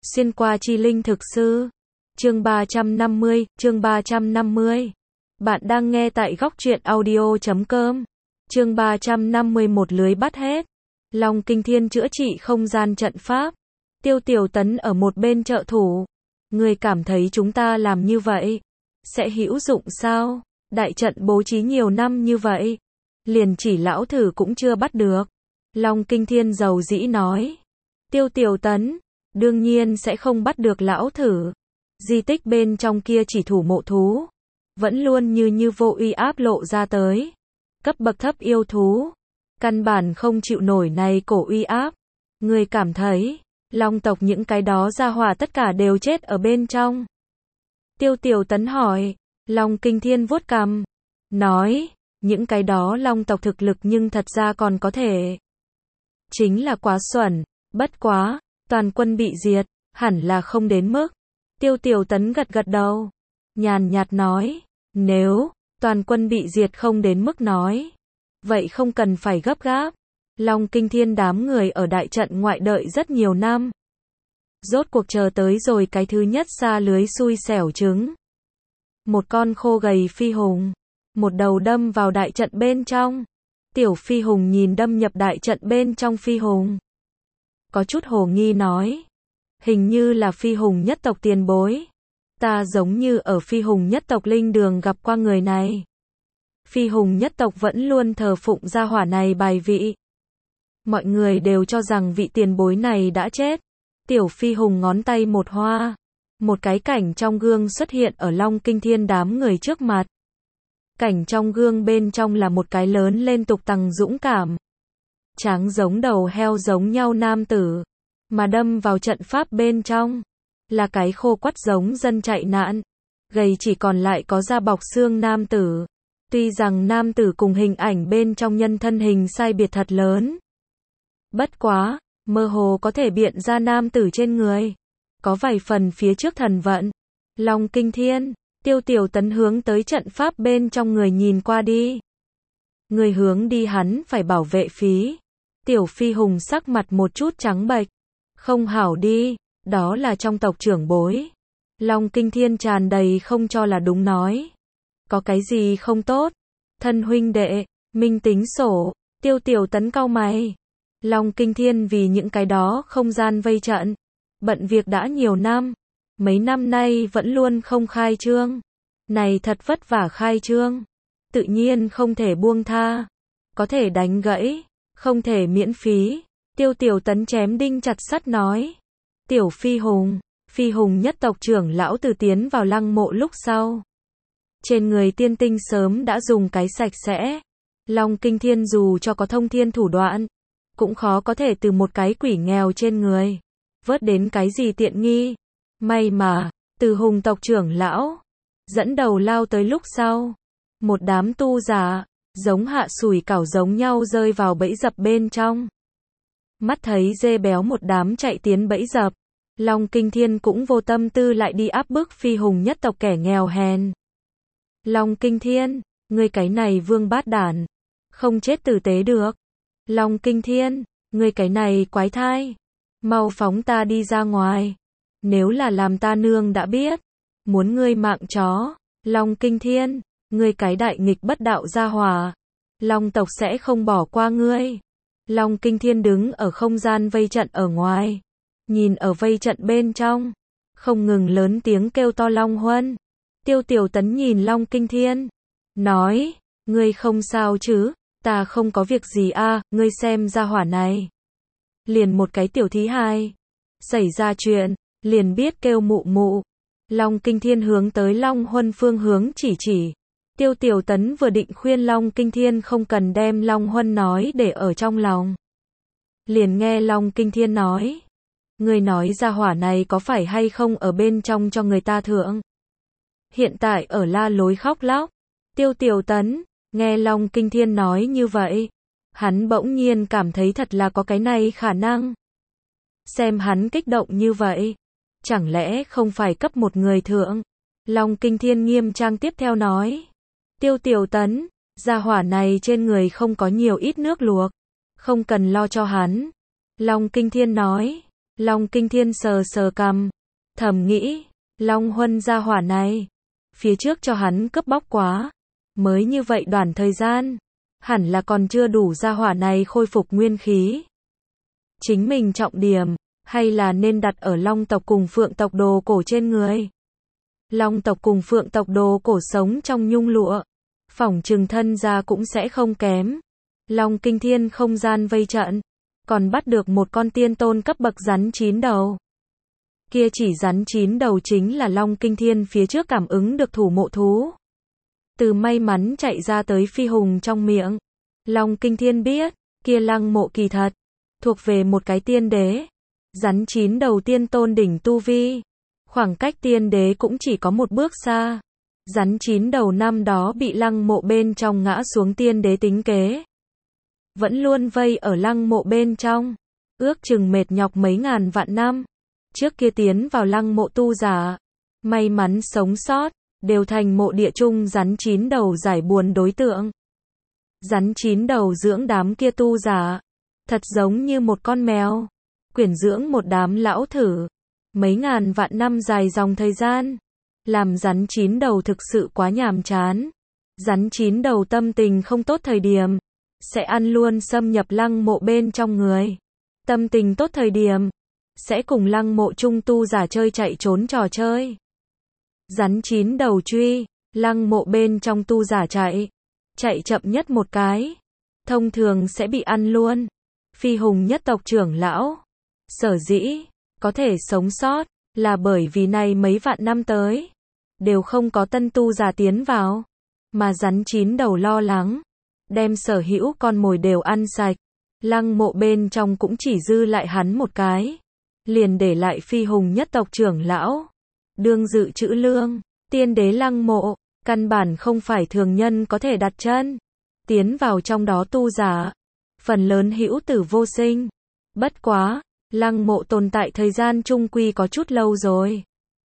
Xuyên qua chi linh thực sư. Chương 350. Bạn đang nghe tại góc truyện audio.com. Chương 351 lưới bắt hết. Long Kinh Thiên chữa trị không gian trận pháp. Tiêu Tiểu Tấn ở một bên trợ thủ. Người cảm thấy chúng ta làm như vậy sẽ hữu dụng sao? Đại trận bố trí nhiều năm như vậy, liền chỉ lão thử cũng chưa bắt được. Long Kinh Thiên dầu dĩ nói. Tiêu Tiểu Tấn, đương nhiên sẽ không bắt được lão thử. Di tích bên trong kia chỉ thủ mộ thú, vẫn luôn như vô uy áp lộ ra tới. Cấp bậc thấp yêu thú, căn bản không chịu nổi này cổ uy áp. Người cảm thấy, Long tộc những cái đó ra hỏa tất cả đều chết ở bên trong. Tiêu Tiểu Tấn hỏi. Long Kinh Thiên vuốt cằm, nói, những cái đó Long tộc thực lực nhưng thật ra còn có thể. Chính là quá xuẩn, bất quá, toàn quân bị diệt, hẳn là không đến mức. Tiêu Tiểu Tấn gật gật đầu, nhàn nhạt nói, nếu toàn quân bị diệt không đến mức nói, vậy không cần phải gấp gáp. Long Kinh Thiên đám người ở đại trận ngoại đợi rất nhiều năm. Rốt cuộc chờ tới rồi cái thứ nhất xa lưới xui xẻo trứng. Một con khô gầy phi hùng, một đầu đâm vào đại trận bên trong. Tiểu phi hùng nhìn đâm nhập đại trận bên trong phi hùng, có chút hồ nghi nói, hình như là phi hùng nhất tộc tiền bối. Ta giống như ở phi hùng nhất tộc linh đường gặp qua người này. Phi hùng nhất tộc vẫn luôn thờ phụng gia hỏa này bài vị. Mọi người đều cho rằng vị tiền bối này đã chết. Tiểu phi hùng ngón tay một hoa, một cái cảnh trong gương xuất hiện ở Long Kinh Thiên đám người trước mặt. Cảnh trong gương bên trong là một cái lớn lên tục tằng dũng cảm, tráng giống đầu heo giống nhau nam tử, mà đâm vào trận pháp bên trong là cái khô quắt giống dân chạy nạn, gầy chỉ còn lại có da bọc xương nam tử. Tuy rằng nam tử cùng hình ảnh bên trong nhân thân hình sai biệt thật lớn, bất quá, mơ hồ có thể biện ra nam tử trên người có vài phần phía trước thần vận. Long Kinh Thiên, Tiêu Tiểu Tấn hướng tới trận pháp bên trong người nhìn qua đi. Người hướng đi hắn phải bảo vệ phí. Tiểu phi hùng sắc mặt một chút trắng bệch. Không hảo đi, đó là trong tộc trưởng bối. Long Kinh Thiên tràn đầy không cho là đúng nói. Có cái gì không tốt? Thân huynh đệ, minh tính sổ. Tiêu Tiểu Tấn cau mày. Long Kinh Thiên vì những cái đó không gian vây trận, bận việc đã nhiều năm, mấy năm nay vẫn luôn không khai trương. Này thật vất vả khai trương, tự nhiên không thể buông tha, có thể đánh gãy, không thể miễn phí. Tiêu Tiểu Tấn chém đinh chặt sắt nói. Tiểu phi hùng nhất tộc trưởng lão từ tiến vào lăng mộ lúc sau, trên người tiên tinh sớm đã dùng cái sạch sẽ. Long Kinh Thiên dù cho có thông thiên thủ đoạn, cũng khó có thể từ một cái quỷ nghèo trên người vớt đến cái gì tiện nghi. May mà, từ hùng tộc trưởng lão dẫn đầu lao tới lúc sau, một đám tu giả, giống hạ sủi cảo giống nhau rơi vào bẫy dập bên trong. Mắt thấy dê béo một đám chạy tiến bẫy dập, Long Kinh Thiên cũng vô tâm tư lại đi áp bức phi hùng nhất tộc kẻ nghèo hèn. Long Kinh Thiên, ngươi cái này vương bát đản, không chết tử tế được. Long Kinh Thiên, ngươi cái này quái thai, mau phóng ta đi ra ngoài. Nếu là làm ta nương đã biết, muốn ngươi mạng chó. Long Kinh Thiên, ngươi cái đại nghịch bất đạo gia hỏa, Long tộc sẽ không bỏ qua ngươi. Long Kinh Thiên đứng ở không gian vây trận ở ngoài, nhìn ở vây trận bên trong, không ngừng lớn tiếng kêu to Long Huân. Tiêu Tiểu Tấn nhìn Long Kinh Thiên, nói, ngươi không sao chứ? Ta không có việc gì a, ngươi xem gia hỏa này. Liền một cái tiểu thí hài, xảy ra chuyện, liền biết kêu mụ mụ. Long Kinh Thiên hướng tới Long Huân phương hướng chỉ. Tiêu Tiểu Tấn vừa định khuyên Long Kinh Thiên không cần đem Long Huân nói để ở trong lòng, liền nghe Long Kinh Thiên nói, ngươi nói gia hỏa này có phải hay không ở bên trong cho người ta thượng? Hiện tại ở la lối khóc lóc. Tiêu Tiểu Tấn nghe Long Kinh Thiên nói như vậy, hắn bỗng nhiên cảm thấy thật là có cái này khả năng. Xem hắn kích động như vậy, chẳng lẽ không phải cấp một người thượng? Long Kinh Thiên nghiêm trang tiếp theo nói. Tiêu Tiểu Tấn, gia hỏa này trên người không có nhiều ít nước luộc, không cần lo cho hắn. Long Kinh Thiên nói. Long Kinh Thiên sờ sờ cằm, thầm nghĩ, Long Huân gia hỏa này, phía trước cho hắn cướp bóc quá, mới như vậy đoạn thời gian, hẳn là còn chưa đủ gia hỏa này khôi phục nguyên khí. Chính mình trọng điểm, hay là nên đặt ở Long tộc cùng Phượng tộc đồ cổ trên người. Long tộc cùng Phượng tộc đồ cổ sống trong nhung lụa, phỏng chừng thân gia cũng sẽ không kém. Long Kinh Thiên không gian vây trận, còn bắt được một con tiên tôn cấp bậc rắn 9 đầu. Kia chỉ rắn 9 đầu chính là Long Kinh Thiên phía trước cảm ứng được thủ mộ thú. Từ may mắn chạy ra tới phi hùng trong miệng, Long Kinh Thiên biết, kia lăng mộ kỳ thật, thuộc về một cái tiên đế. Rắn 9 đầu tiên tôn đỉnh tu vi, khoảng cách tiên đế cũng chỉ có một bước xa. Rắn 9 đầu năm đó bị lăng mộ bên trong ngã xuống tiên đế tính kế, vẫn luôn vây ở lăng mộ bên trong, ước chừng mệt nhọc mấy ngàn vạn năm. Trước kia tiến vào lăng mộ tu giả, may mắn sống sót, đều thành mộ địa chung rắn 9 đầu giải buồn đối tượng. Rắn 9 đầu dưỡng đám kia tu giả, thật giống như một con mèo, quyển dưỡng một đám lão thử, mấy ngàn vạn năm dài dòng thời gian, làm rắn 9 đầu thực sự quá nhàm chán. Rắn 9 đầu tâm tình không tốt thời điểm, sẽ ăn luôn xâm nhập lăng mộ bên trong người. Tâm tình tốt thời điểm, sẽ cùng lăng mộ chung tu giả chơi chạy trốn trò chơi. Rắn 9 đầu truy, lăng mộ bên trong tu giả chạy chậm nhất một cái, thông thường sẽ bị ăn luôn. Phi hùng nhất tộc trưởng lão, sở dĩ có thể sống sót, là bởi vì này mấy vạn năm tới, đều không có tân tu giả tiến vào, mà rắn 9 đầu lo lắng, đem sở hữu con mồi đều ăn sạch. Lăng mộ bên trong cũng chỉ dư lại hắn một cái, liền để lại phi hùng nhất tộc trưởng lão, đương dự trữ lương. Tiên đế lăng mộ, căn bản không phải thường nhân có thể đặt chân, tiến vào trong đó tu giả, phần lớn hữu tử vô sinh. Bất quá, lăng mộ tồn tại thời gian trung quy có chút lâu rồi.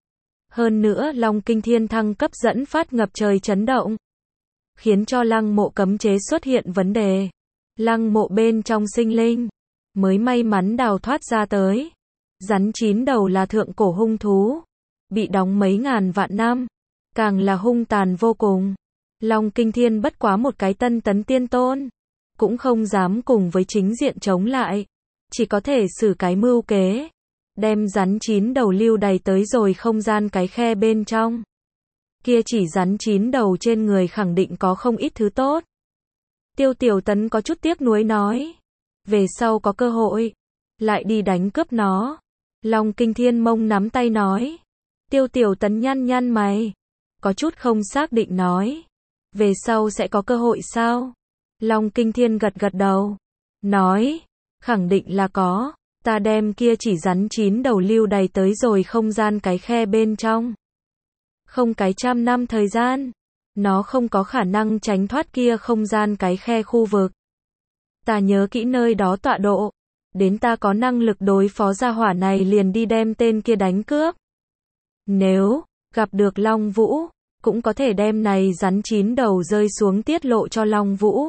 Hơn nữa Long Kinh Thiên thăng cấp dẫn phát ngập trời chấn động, khiến cho lăng mộ cấm chế xuất hiện vấn đề. Lăng mộ bên trong sinh linh, mới may mắn đào thoát ra tới. Rắn 9 đầu là thượng cổ hung thú, bị đóng mấy ngàn vạn năm, càng là hung tàn vô cùng. Long Kinh Thiên bất quá một cái tân tấn tiên tôn, cũng không dám cùng với chính diện chống lại, chỉ có thể xử cái mưu kế, đem rắn 9 đầu lưu đày tới rồi không gian cái khe bên trong. Kia chỉ rắn 9 đầu trên người khẳng định có không ít thứ tốt. Tiêu Tiểu Tấn có chút tiếc nuối nói, về sau có cơ hội, lại đi đánh cướp nó. Long Kinh Thiên mông nắm tay nói. Tiêu Tiểu Tấn nhăn nhăn mày, có chút không xác định nói, về sau sẽ có cơ hội sao? Long Kinh Thiên gật gật đầu, nói, khẳng định là có, ta đem kia chỉ rắn 9 đầu lưu đày tới rồi không gian cái khe bên trong. Không cái 100 năm thời gian, nó không có khả năng tránh thoát kia không gian cái khe khu vực. Ta nhớ kỹ nơi đó tọa độ, đến ta có năng lực đối phó gia hỏa này liền đi đem tên kia đánh cướp. Nếu gặp được Long Vũ, cũng có thể đem này rắn 9 đầu rơi xuống tiết lộ cho Long Vũ.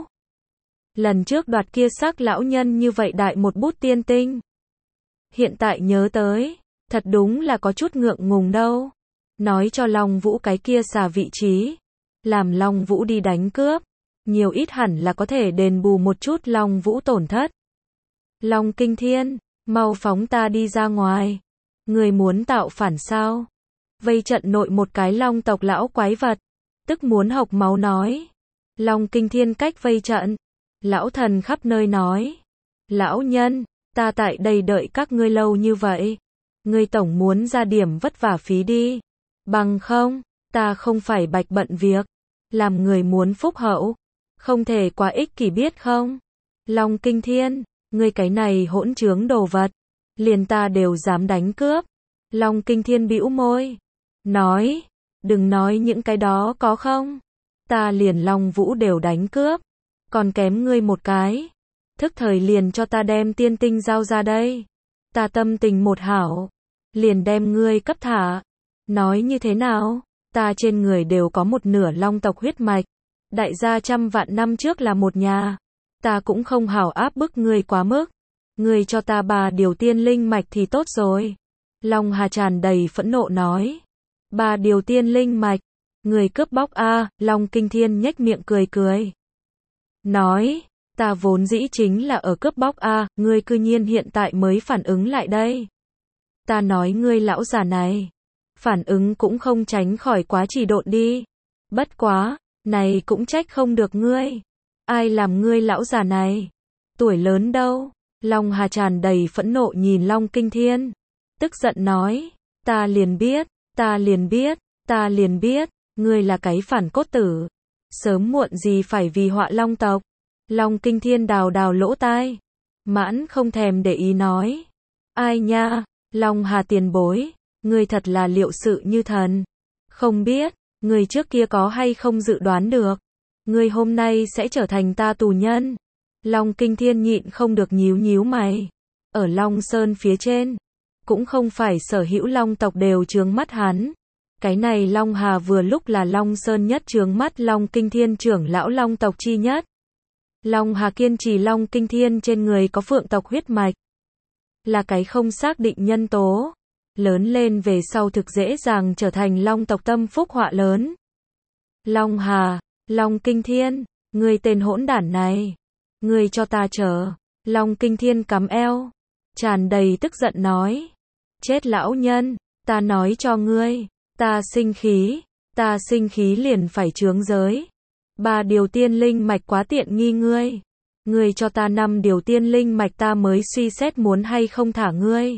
Lần trước đoạt kia xác lão nhân như vậy đại một bút tiên tinh. Hiện tại nhớ tới, thật đúng là có chút ngượng ngùng đâu. Nói cho Long Vũ cái kia xà vị trí, làm Long Vũ đi đánh cướp, nhiều ít hẳn là có thể đền bù một chút Long Vũ tổn thất. Long Kinh Thiên, mau phóng ta đi ra ngoài. Người muốn tạo phản sao? Vây trận nội một cái long tộc lão quái vật, tức muốn hộc máu nói. Long Kinh Thiên cách vây trận, lão thần khắp nơi nói, lão nhân, ta tại đây đợi các ngươi lâu như vậy, ngươi tổng muốn ra điểm vất vả phí đi, bằng không, ta không phải bạch bận việc, làm người muốn phúc hậu, không thể quá ích kỷ biết không? Long Kinh Thiên, ngươi cái này hỗn trướng đồ vật, liền ta đều dám đánh cướp. Long Kinh Thiên bĩu môi, nói, đừng nói những cái đó có không? Ta liền Long Vũ đều đánh cướp, còn kém ngươi một cái. Thức thời liền cho ta đem tiên tinh giao ra đây. Ta tâm tình một hảo, liền đem ngươi cấp thả. Nói như thế nào? Ta trên người đều có một nửa long tộc huyết mạch. Đại gia 100 vạn năm trước là một nhà. Ta cũng không hảo áp bức ngươi quá mức. Ngươi cho ta 3 điều tiên linh mạch thì tốt rồi. Long Hà tràn đầy phẫn nộ nói. 3 điều tiên linh mạch. Người cướp bóc a, Long Kinh Thiên nhếch miệng cười cười. Nói, ta vốn dĩ chính là ở cướp bóc a, ngươi cư nhiên hiện tại mới phản ứng lại đây. Ta nói ngươi lão già này, phản ứng cũng không tránh khỏi quá trì độn đi. Bất quá, này cũng trách không được ngươi. Ai làm ngươi lão già này? Tuổi lớn đâu? Long Hà tràn đầy phẫn nộ nhìn Long Kinh Thiên. Tức giận nói, ta liền biết, ta liền biết, ta liền biết, ngươi là cái phản cốt tử. Sớm muộn gì phải vì họa Long tộc. Long Kinh Thiên đào đào lỗ tai. Mãn không thèm để ý nói. Ai nha, Long Hà tiền bối, ngươi thật là liệu sự như thần. Không biết, ngươi trước kia có hay không dự đoán được. Ngươi hôm nay sẽ trở thành ta tù nhân. Long Kinh Thiên nhịn không được nhíu nhíu mày. Ở Long Sơn phía trên, cũng không phải sở hữu Long tộc đều trướng mắt hắn. Cái này Long Hà vừa lúc là Long Sơn nhất trướng mắt Long Kinh Thiên trưởng lão Long tộc chi nhất. Long Hà kiên trì Long Kinh Thiên trên người có phượng tộc huyết mạch. Là cái không xác định nhân tố. Lớn lên về sau thực dễ dàng trở thành Long tộc tâm phúc họa lớn. Long Hà, Long Kinh Thiên, ngươi tên hỗn đản này. Ngươi cho ta chờ. Long Kinh Thiên cắm eo. Tràn đầy tức giận nói. Chết lão nhân, ta nói cho ngươi. Ta sinh khí liền phải chướng giới. 3 điều tiên linh mạch quá tiện nghi ngươi. Ngươi cho ta 5 điều tiên linh mạch ta mới suy xét muốn hay không thả ngươi.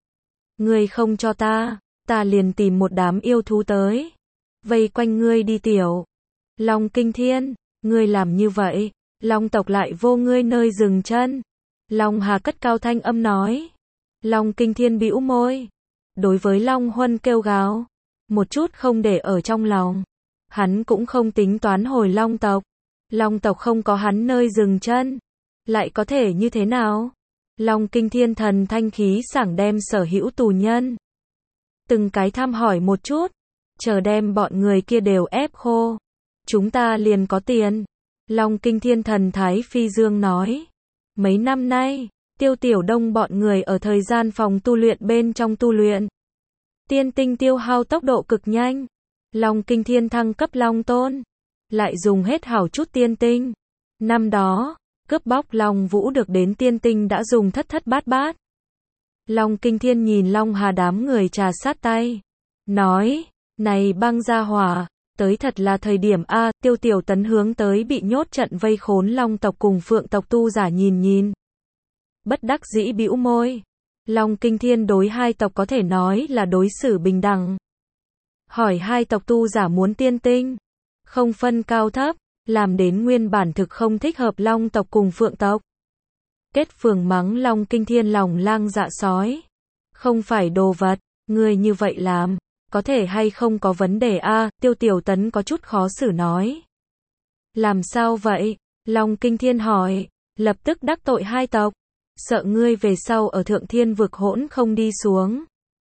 Ngươi không cho ta liền tìm một đám yêu thú tới. Vây quanh ngươi đi tiểu. Long Kinh Thiên, ngươi làm như vậy, Long tộc lại vô ngươi nơi dừng chân. Long Hà cất cao thanh âm nói. Long Kinh Thiên bĩu môi. Đối với Long Huân kêu gào, một chút không để ở trong lòng. Hắn cũng không tính toán hồi Long tộc. Long tộc không có hắn nơi dừng chân. Lại có thể như thế nào? Long Kinh Thiên thần thanh khí sảng đem sở hữu tù nhân. Từng cái thăm hỏi một chút. Chờ đem bọn người kia đều ép khô. Chúng ta liền có tiền. Long Kinh Thiên thần thái phi dương nói. Mấy năm nay, Tiêu Tiểu Đông bọn người ở thời gian phòng tu luyện bên trong tu luyện. Tiên tinh tiêu hao tốc độ cực nhanh. Long Kinh Thiên thăng cấp Long Tôn. Lại dùng hết hảo chút tiên tinh. Năm đó, cướp bóc Long Vũ được đến tiên tinh đã dùng thất thất bát bát. Long Kinh Thiên nhìn Long Hà đám người trà sát tay. Nói, này băng gia hỏa, tới thật là thời điểm a. Tiêu Tiểu Tấn hướng tới bị nhốt trận vây khốn Long tộc cùng Phượng tộc tu giả nhìn. Bất đắc dĩ bĩu môi. Long Kinh Thiên đối hai tộc có thể nói là đối xử bình đẳng. Hỏi hai tộc tu giả muốn tiên tinh. Không phân cao thấp, làm đến nguyên bản thực không thích hợp Long tộc cùng Phượng tộc. Kết phường mắng Long Kinh Thiên lòng lang dạ sói. Không phải đồ vật, ngươi như vậy làm, có thể hay không có vấn đề a. Tiêu Tiểu Tấn có chút khó xử nói. Làm sao vậy? Long Kinh Thiên hỏi, lập tức đắc tội hai tộc. Sợ ngươi về sau ở Thượng Thiên vực hỗn không đi xuống.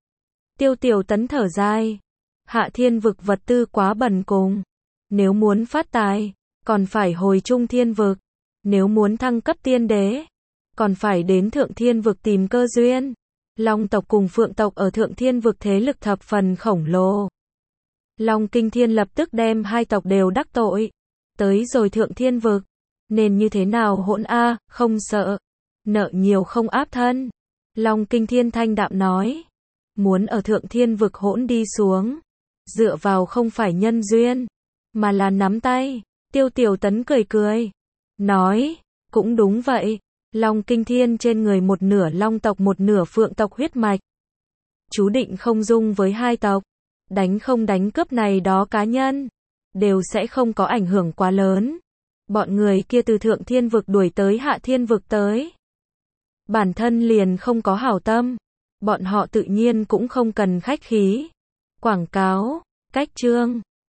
Tiêu Tiểu Tấn thở dài. Hạ Thiên vực vật tư quá bần cùng. Nếu muốn phát tài, còn phải hồi Trung Thiên vực. Nếu muốn thăng cấp tiên đế, còn phải đến Thượng Thiên vực tìm cơ duyên. Long tộc cùng Phượng tộc ở Thượng Thiên vực thế lực thập phần khổng lồ. Long Kinh Thiên lập tức đem hai tộc đều đắc tội. Tới rồi Thượng Thiên vực, nên như thế nào hỗn a, không sợ. Nợ nhiều không áp thân. Long Kinh Thiên thanh đạm nói. Muốn ở Thượng Thiên vực hỗn đi xuống. Dựa vào không phải nhân duyên, mà là nắm tay. Tiêu Tiểu Tấn cười cười. Nói, cũng đúng vậy. Long Kinh Thiên trên người một nửa Long tộc một nửa Phượng tộc huyết mạch. Chú định không dung với hai tộc. Đánh không đánh cướp này đó cá nhân. Đều sẽ không có ảnh hưởng quá lớn. Bọn người kia từ Thượng Thiên vực đuổi tới Hạ Thiên vực tới. Bản thân liền không có hảo tâm. Bọn họ tự nhiên cũng không cần khách khí. Quảng cáo, cách chương.